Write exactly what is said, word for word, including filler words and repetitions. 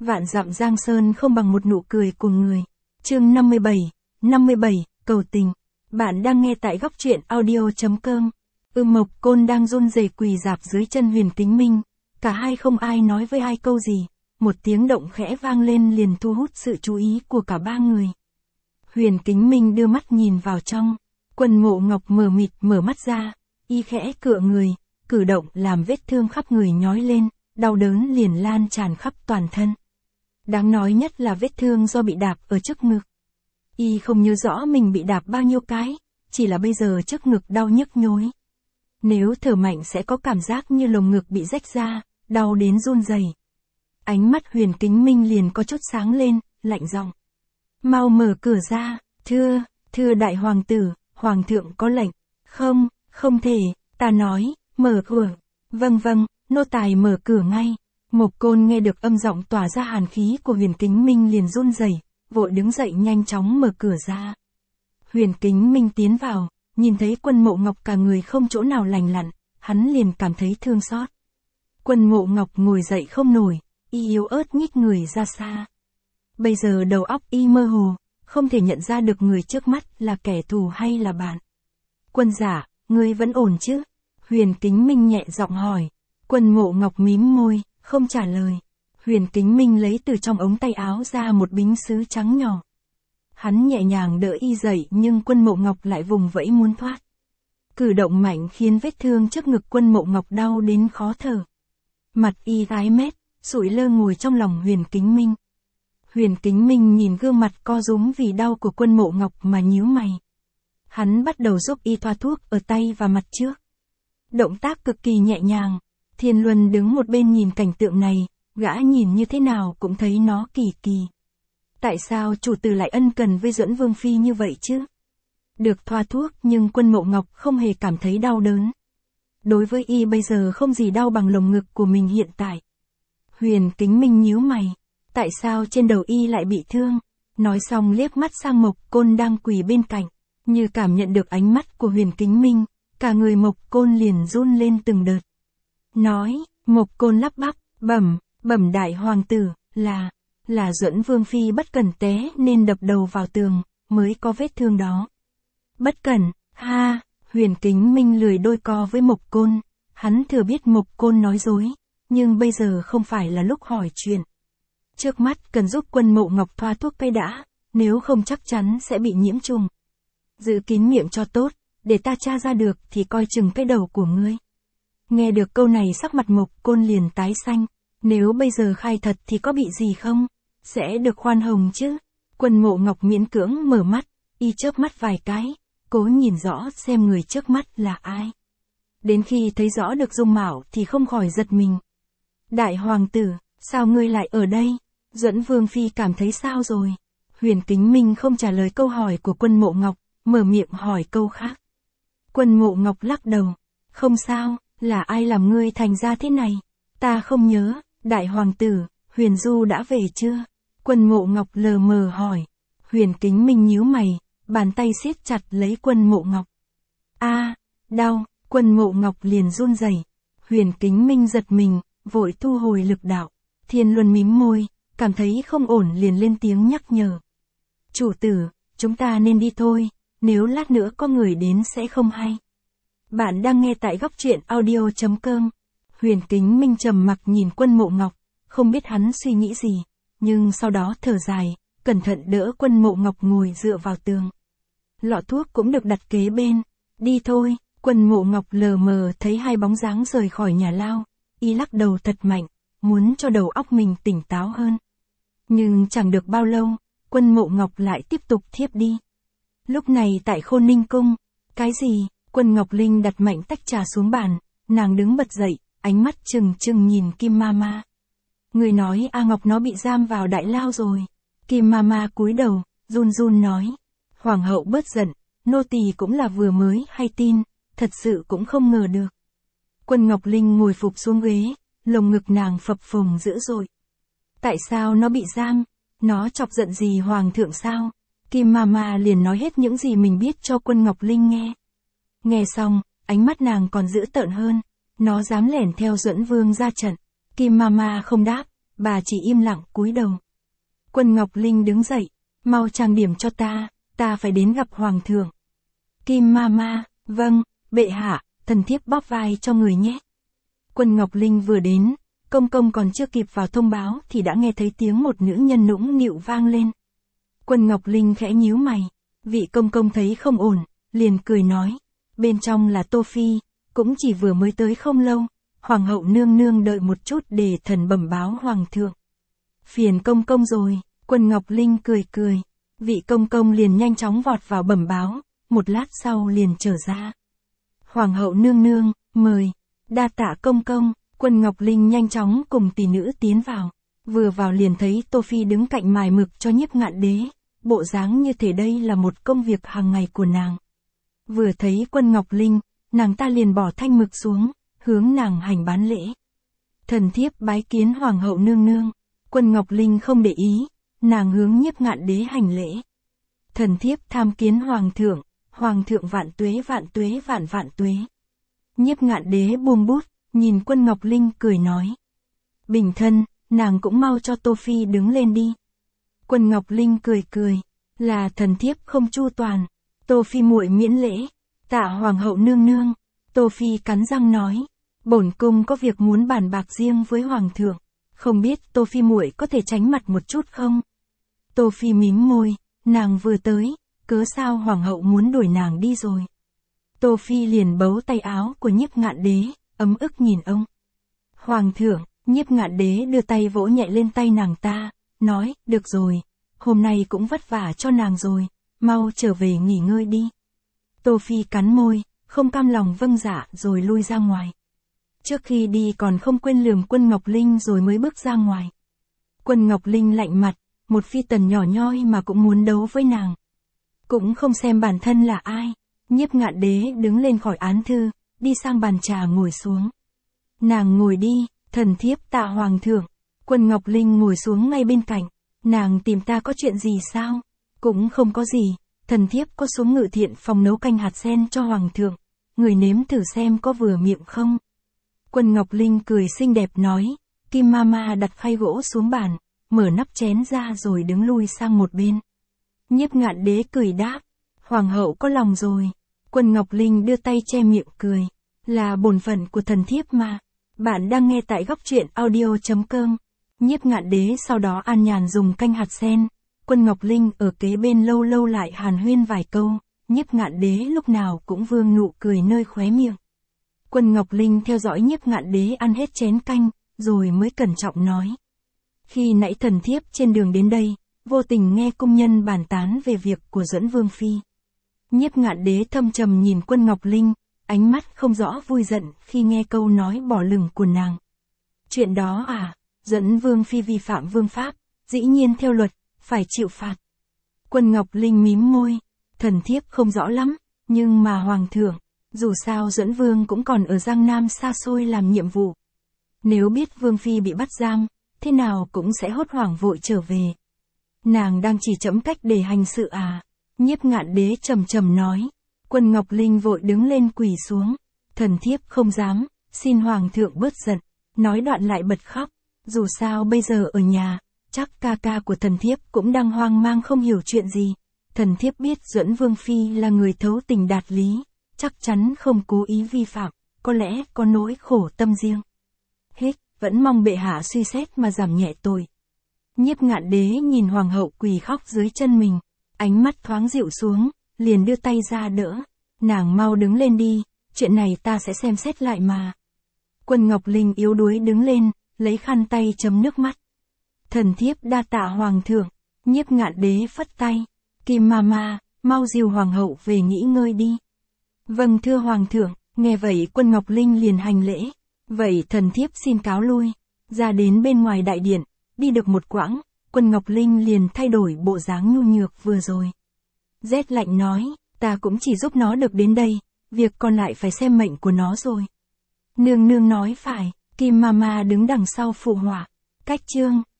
Vạn dặm giang sơn không bằng một nụ cười của người. Chương năm mươi bảy, năm mươi bảy, cầu tình. Bạn đang nghe tại góc truyện audio chấm com. Ư Mộc Côn đang run rẩy quỳ rạp dưới chân Huyền Kính Minh. Cả hai không ai nói với ai câu gì. Một tiếng động khẽ vang lên liền thu hút sự chú ý của cả ba người. Huyền Kính Minh đưa mắt nhìn vào trong. Quân Ngộ Ngọc mờ mịt mở mắt ra. Y khẽ cựa người, cử động làm vết thương khắp người nhói lên, đau đớn liền lan tràn khắp toàn thân. Đáng nói nhất là vết thương do bị đạp ở trước ngực. Y không nhớ rõ mình bị đạp bao nhiêu cái, chỉ là bây giờ trước ngực đau nhức nhối. Nếu thở mạnh sẽ có cảm giác như lồng ngực bị rách ra, đau đến run rẩy. Ánh mắt Huyền Kính Minh liền có chút sáng lên, lạnh giọng. Mau mở cửa ra, thưa, thưa đại hoàng tử, hoàng thượng có lệnh. Không, không thể, ta nói, mở cửa. Vâng vâng, nô tài mở cửa ngay. Mộc Côn nghe được âm giọng tỏa ra hàn khí của Huyền Kính Minh liền run rẩy, vội đứng dậy nhanh chóng mở cửa ra. Huyền Kính Minh tiến vào, nhìn thấy Quân Mộ Ngọc cả người không chỗ nào lành lặn, hắn liền cảm thấy thương xót. Quân Mộ Ngọc ngồi dậy không nổi, y yếu ớt nhích người ra xa. Bây giờ đầu óc y mơ hồ, không thể nhận ra được người trước mắt là kẻ thù hay là bạn. Quân giả, ngươi vẫn ổn chứ? Huyền Kính Minh nhẹ giọng hỏi. Quân Mộ Ngọc mím môi, không trả lời. Huyền Kính Minh lấy từ trong ống tay áo ra một bính sứ trắng nhỏ. Hắn nhẹ nhàng đỡ y dậy nhưng Quân Mộ Ngọc lại vùng vẫy muốn thoát. Cử động mạnh khiến vết thương trước ngực Quân Mộ Ngọc đau đến khó thở. Mặt y tái mét, sụi lơ ngồi trong lòng Huyền Kính Minh. Huyền Kính Minh nhìn gương mặt co rúm vì đau của Quân Mộ Ngọc mà nhíu mày. Hắn bắt đầu giúp y thoa thuốc ở tay và mặt trước. Động tác cực kỳ nhẹ nhàng. Thiên Luân đứng một bên nhìn cảnh tượng này, gã nhìn như thế nào cũng thấy nó kỳ kỳ. Tại sao chủ tử lại ân cần với Duẫn Vương Phi như vậy chứ? Được thoa thuốc nhưng Quân Mộ Ngọc không hề cảm thấy đau đớn. Đối với y bây giờ không gì đau bằng lồng ngực của mình hiện tại. Huyền Kính Minh nhíu mày. Tại sao trên đầu y lại bị thương? Nói xong liếc mắt sang Mộc Côn đang quỳ bên cạnh. Như cảm nhận được ánh mắt của Huyền Kính Minh, cả người Mộc Côn liền run lên từng đợt. Nói, Mộc Côn lắp bắp, bẩm, bẩm đại hoàng tử, là, là Duẫn Vương Phi bất cẩn té nên đập đầu vào tường, mới có vết thương đó. Bất cẩn, ha, Huyền Kính Minh lười đôi co với Mộc Côn, hắn thừa biết Mộc Côn nói dối, nhưng bây giờ không phải là lúc hỏi chuyện. Trước mắt cần giúp Quân Mộ Ngọc thoa thuốc cây đã, nếu không chắc chắn sẽ bị nhiễm trùng. Giữ kín miệng cho tốt, để ta tra ra được thì coi chừng cái đầu của ngươi. Nghe được câu này sắc mặt Mộc Côn liền tái xanh, nếu bây giờ khai thật thì có bị gì không? Sẽ được khoan hồng chứ? Quân Mộ Ngọc miễn cưỡng mở mắt, y chớp mắt vài cái, cố nhìn rõ xem người trước mắt là ai. Đến khi thấy rõ được dung mạo thì không khỏi giật mình. Đại hoàng tử, sao ngươi lại ở đây? Duẫn Vương Phi cảm thấy sao rồi? Huyền Kính Minh không trả lời câu hỏi của Quân Mộ Ngọc, mở miệng hỏi câu khác. Quân Mộ Ngọc lắc đầu, không sao. Là ai làm ngươi thành ra thế này? Ta không nhớ, đại hoàng tử, Huyền Du đã về chưa? Quân Mộ Ngọc lờ mờ hỏi. Huyền Kính Minh nhíu mày, bàn tay siết chặt lấy Quân Mộ Ngọc. A, đau, Quân Mộ Ngọc liền run rẩy. Huyền Kính Minh giật mình, vội thu hồi lực đạo. Thiên Luân mím môi, cảm thấy không ổn liền lên tiếng nhắc nhở. Chủ tử, chúng ta nên đi thôi, nếu lát nữa có người đến sẽ không hay. Bạn đang nghe tại góc truyện audio chấm com. Huyền Kính Minh trầm mặc nhìn Quân Mộ Ngọc, không biết hắn suy nghĩ gì, nhưng sau đó thở dài, cẩn thận đỡ Quân Mộ Ngọc ngồi dựa vào tường. Lọ thuốc cũng được đặt kế bên. Đi thôi, Quân Mộ Ngọc lờ mờ thấy hai bóng dáng rời khỏi nhà lao, y lắc đầu thật mạnh, muốn cho đầu óc mình tỉnh táo hơn. Nhưng chẳng được bao lâu, Quân Mộ Ngọc lại tiếp tục thiếp đi. Lúc này tại Khôn Ninh Cung, cái gì? Quân Ngọc Linh đặt mạnh tách trà xuống bàn, nàng đứng bật dậy, ánh mắt trừng trừng nhìn Kim Mama. Người nói A Ngọc nó bị giam vào đại lao rồi. Kim Mama cúi đầu, run run nói. Hoàng hậu bớt giận, nô tỳ cũng là vừa mới hay tin, thật sự cũng không ngờ được. Quân Ngọc Linh ngồi phục xuống ghế, lồng ngực nàng phập phồng dữ dội. Tại sao nó bị giam? Nó chọc giận gì hoàng thượng sao? Kim Mama liền nói hết những gì mình biết cho Quân Ngọc Linh nghe. Nghe xong, ánh mắt nàng còn dữ tợn hơn. Nó dám lẻn theo Duẫn Vương ra trận. Kim Mama không đáp, bà chỉ im lặng cúi đầu. Quân Ngọc Linh đứng dậy, mau trang điểm cho ta, ta phải đến gặp hoàng thượng. Kim Mama, vâng, bệ hạ, thần thiếp bóp vai cho người nhé. Quân Ngọc Linh vừa đến, công công còn chưa kịp vào thông báo thì đã nghe thấy tiếng một nữ nhân nũng nịu vang lên. Quân Ngọc Linh khẽ nhíu mày, vị công công thấy không ổn, liền cười nói, bên trong là Tô Phi, cũng chỉ vừa mới tới không lâu, hoàng hậu nương nương đợi một chút để thần bẩm báo hoàng thượng. Phiền công công rồi, Quân Ngọc Linh cười cười, vị công công liền nhanh chóng vọt vào bẩm báo, một lát sau liền trở ra. Hoàng hậu nương nương, mời, đa tạ công công. Quân Ngọc Linh nhanh chóng cùng tỷ nữ tiến vào, vừa vào liền thấy Tô Phi đứng cạnh mài mực cho Nhiếp Ngạn Đế, bộ dáng như thể đây là một công việc hàng ngày của nàng. Vừa thấy Quân Ngọc Linh, nàng ta liền bỏ thanh mực xuống, hướng nàng hành bán lễ. Thần thiếp bái kiến hoàng hậu nương nương. Quân Ngọc Linh không để ý, nàng hướng Nhiếp Ngạn Đế hành lễ. Thần thiếp tham kiến hoàng thượng, hoàng thượng vạn tuế vạn tuế vạn vạn tuế. Nhiếp Ngạn Đế buông bút, nhìn Quân Ngọc Linh cười nói. Bình thân, nàng cũng mau cho Tô Phi đứng lên đi. Quân Ngọc Linh cười cười, là thần thiếp không chu toàn. Tô Phi muội miễn lễ, tạ hoàng hậu nương nương. Tô Phi cắn răng nói, bổn cung có việc muốn bàn bạc riêng với hoàng thượng, không biết Tô Phi muội có thể tránh mặt một chút không? Tô Phi mím môi, nàng vừa tới, cớ sao hoàng hậu muốn đuổi nàng đi rồi? Tô Phi liền bấu tay áo của Nhiếp Ngạn Đế, ấm ức nhìn ông. Hoàng thượng, Nhiếp Ngạn Đế đưa tay vỗ nhẹ lên tay nàng ta, nói, được rồi, hôm nay cũng vất vả cho nàng rồi, mau trở về nghỉ ngơi đi. Tô Phi cắn môi, không cam lòng vâng dạ rồi lui ra ngoài. Trước khi đi còn không quên lườm Quân Ngọc Linh rồi mới bước ra ngoài. Quân Ngọc Linh lạnh mặt, một phi tần nhỏ nhoi mà cũng muốn đấu với nàng. Cũng không xem bản thân là ai. Nhiếp Ngạn Đế đứng lên khỏi án thư, đi sang bàn trà ngồi xuống. Nàng ngồi đi, thần thiếp tạ hoàng thượng. Quân Ngọc Linh ngồi xuống ngay bên cạnh. Nàng tìm ta có chuyện gì sao? Cũng không có gì, thần thiếp có xuống ngự thiện phòng nấu canh hạt sen cho hoàng thượng. Người nếm thử xem có vừa miệng không? Quân Ngọc Linh cười xinh đẹp nói, Kim Mama đặt khay gỗ xuống bàn, mở nắp chén ra rồi đứng lui sang một bên. Nhiếp Ngạn Đế cười đáp, hoàng hậu có lòng rồi. Quân Ngọc Linh đưa tay che miệng cười, là bổn phận của thần thiếp mà. Bạn đang nghe tại góc truyện audio chấm com. Nhiếp Ngạn Đế sau đó an nhàn dùng canh hạt sen. Quân Ngọc Linh ở kế bên lâu lâu lại hàn huyên vài câu, Nhiếp Ngạn Đế lúc nào cũng vương nụ cười nơi khóe miệng. Quân Ngọc Linh theo dõi Nhiếp Ngạn Đế ăn hết chén canh, rồi mới cẩn trọng nói. Khi nãy thần thiếp trên đường đến đây, vô tình nghe cung nhân bàn tán về việc của Duẫn Vương Phi. Nhiếp Ngạn Đế thâm trầm nhìn Quân Ngọc Linh, ánh mắt không rõ vui giận khi nghe câu nói bỏ lửng của nàng. Chuyện đó à, Duẫn Vương Phi vi phạm vương pháp, dĩ nhiên theo luật, phải chịu phạt. Quân Ngọc Linh mím môi, thần thiếp không rõ lắm, nhưng mà hoàng thượng, dù sao Duẫn Vương cũng còn ở Giang Nam xa xôi làm nhiệm vụ. Nếu biết Vương Phi bị bắt giam, thế nào cũng sẽ hốt hoảng vội trở về. Nàng đang chỉ chẫm cách để hành sự à? Nhiếp Ngạn Đế trầm trầm nói. Quân Ngọc Linh vội đứng lên quỳ xuống. Thần thiếp không dám, xin hoàng thượng bớt giận. Nói đoạn lại bật khóc. Dù sao bây giờ ở nhà, chắc ca ca của thần thiếp cũng đang hoang mang không hiểu chuyện gì. Thần thiếp biết Duẫn Vương Phi là người thấu tình đạt lý, chắc chắn không cố ý vi phạm, có lẽ có nỗi khổ tâm riêng. Hết, vẫn mong bệ hạ suy xét mà giảm nhẹ tội. Nhiếp Ngạn Đế nhìn hoàng hậu quỳ khóc dưới chân mình, ánh mắt thoáng dịu xuống, liền đưa tay ra đỡ. Nàng mau đứng lên đi, chuyện này ta sẽ xem xét lại mà. Quân Ngọc Linh yếu đuối đứng lên, lấy khăn tay chấm nước mắt. Thần thiếp đa tạ hoàng thượng. Nhiếp Ngạn Đế phất tay. Kim Mama, mau dìu hoàng hậu về nghỉ ngơi đi. Vâng thưa hoàng thượng. Nghe vậy Quân Ngọc Linh liền hành lễ. Vậy thần thiếp xin cáo lui. Ra đến bên ngoài đại điện, đi được một quãng, Quân Ngọc Linh liền thay đổi bộ dáng nhu nhược vừa rồi. Rét lạnh nói, ta cũng chỉ giúp nó được đến đây, việc còn lại phải xem mệnh của nó rồi. Nương nương nói phải, Kim Mama đứng đằng sau phụ họa. Cách chương